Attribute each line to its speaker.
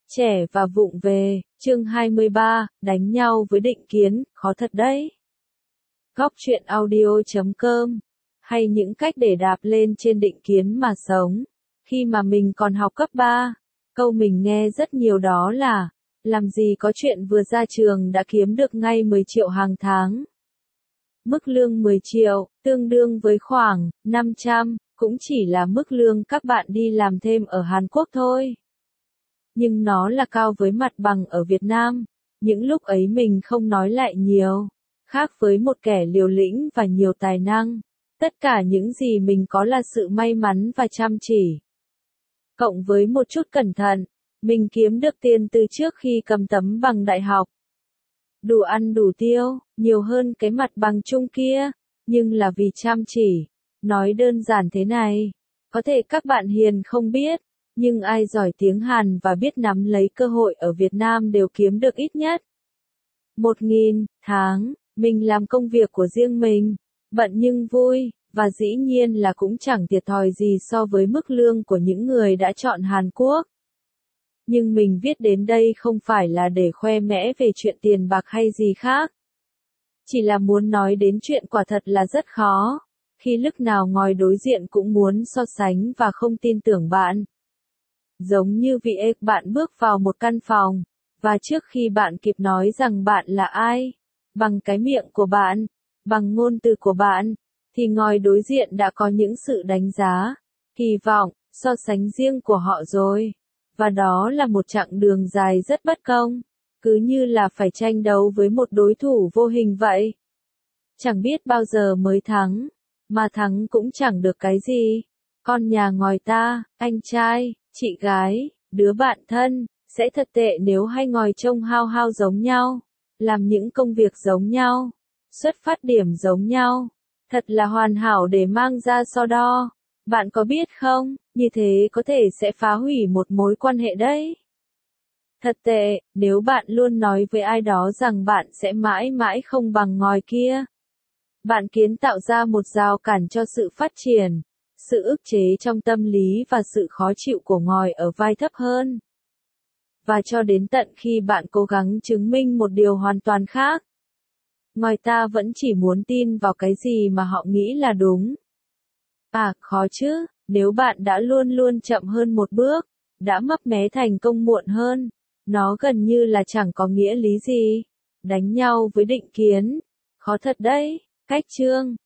Speaker 1: Trẻ và vụng về, chương 23, đánh nhau với định kiến, khó thật đấy. Góc truyện audio.com, hay những cách để đạp lên trên định kiến mà sống. Khi mà mình còn học cấp 3, câu mình nghe rất nhiều đó là, làm gì có chuyện vừa ra trường đã kiếm được ngay 10 triệu hàng tháng. Mức lương 10 triệu, tương đương với khoảng 500, cũng chỉ là mức lương các bạn đi làm thêm ở Hàn Quốc thôi. Nhưng nó là cao với mặt bằng ở Việt Nam. Những lúc ấy mình không nói lại nhiều. Khác với một kẻ liều lĩnh và nhiều tài năng. Tất cả những gì mình có là sự may mắn và chăm chỉ. Cộng với một chút cẩn thận, mình kiếm được tiền từ trước khi cầm tấm bằng đại học. Đủ ăn đủ tiêu, nhiều hơn cái mặt bằng chung kia, nhưng là vì chăm chỉ. Nói đơn giản thế này, có thể các bạn hiền không biết, nhưng ai giỏi tiếng Hàn và biết nắm lấy cơ hội ở Việt Nam đều kiếm được ít nhất 1.000 tháng. Mình làm công việc của riêng mình, bận nhưng vui, và dĩ nhiên là cũng chẳng thiệt thòi gì so với mức lương của những người đã chọn Hàn Quốc. Nhưng mình viết đến đây không phải là để khoe mẽ về chuyện tiền bạc hay gì khác. Chỉ là muốn nói đến chuyện quả thật là rất khó, khi lúc nào ngồi đối diện cũng muốn so sánh và không tin tưởng bạn. Giống như việc bạn bước vào một căn phòng, và trước khi bạn kịp nói rằng bạn là ai, bằng cái miệng của bạn, bằng ngôn từ của bạn, thì ngồi đối diện đã có những sự đánh giá, kỳ vọng, so sánh riêng của họ rồi. Và đó là một chặng đường dài rất bất công, cứ như là phải tranh đấu với một đối thủ vô hình vậy. Chẳng biết bao giờ mới thắng, mà thắng cũng chẳng được cái gì. Con nhà ngồi ta, anh trai, chị gái, đứa bạn thân, sẽ thật tệ nếu hay ngồi trông hao hao giống nhau, làm những công việc giống nhau, xuất phát điểm giống nhau, thật là hoàn hảo để mang ra so đo. Bạn có biết không, như thế có thể sẽ phá hủy một mối quan hệ đấy. Thật tệ, nếu bạn luôn nói với ai đó rằng bạn sẽ mãi mãi không bằng ngòi kia. Bạn kiến tạo ra một rào cản cho sự phát triển, sự ức chế trong tâm lý và sự khó chịu của ngòi ở vai thấp hơn. Và cho đến tận khi bạn cố gắng chứng minh một điều hoàn toàn khác, ngòi ta vẫn chỉ muốn tin vào cái gì mà họ nghĩ là đúng. À, khó chứ, nếu bạn đã luôn luôn chậm hơn một bước, đã mấp mé thành công muộn hơn, nó gần như là chẳng có nghĩa lý gì. Đánh nhau với định kiến, khó thật đấy. Cách chương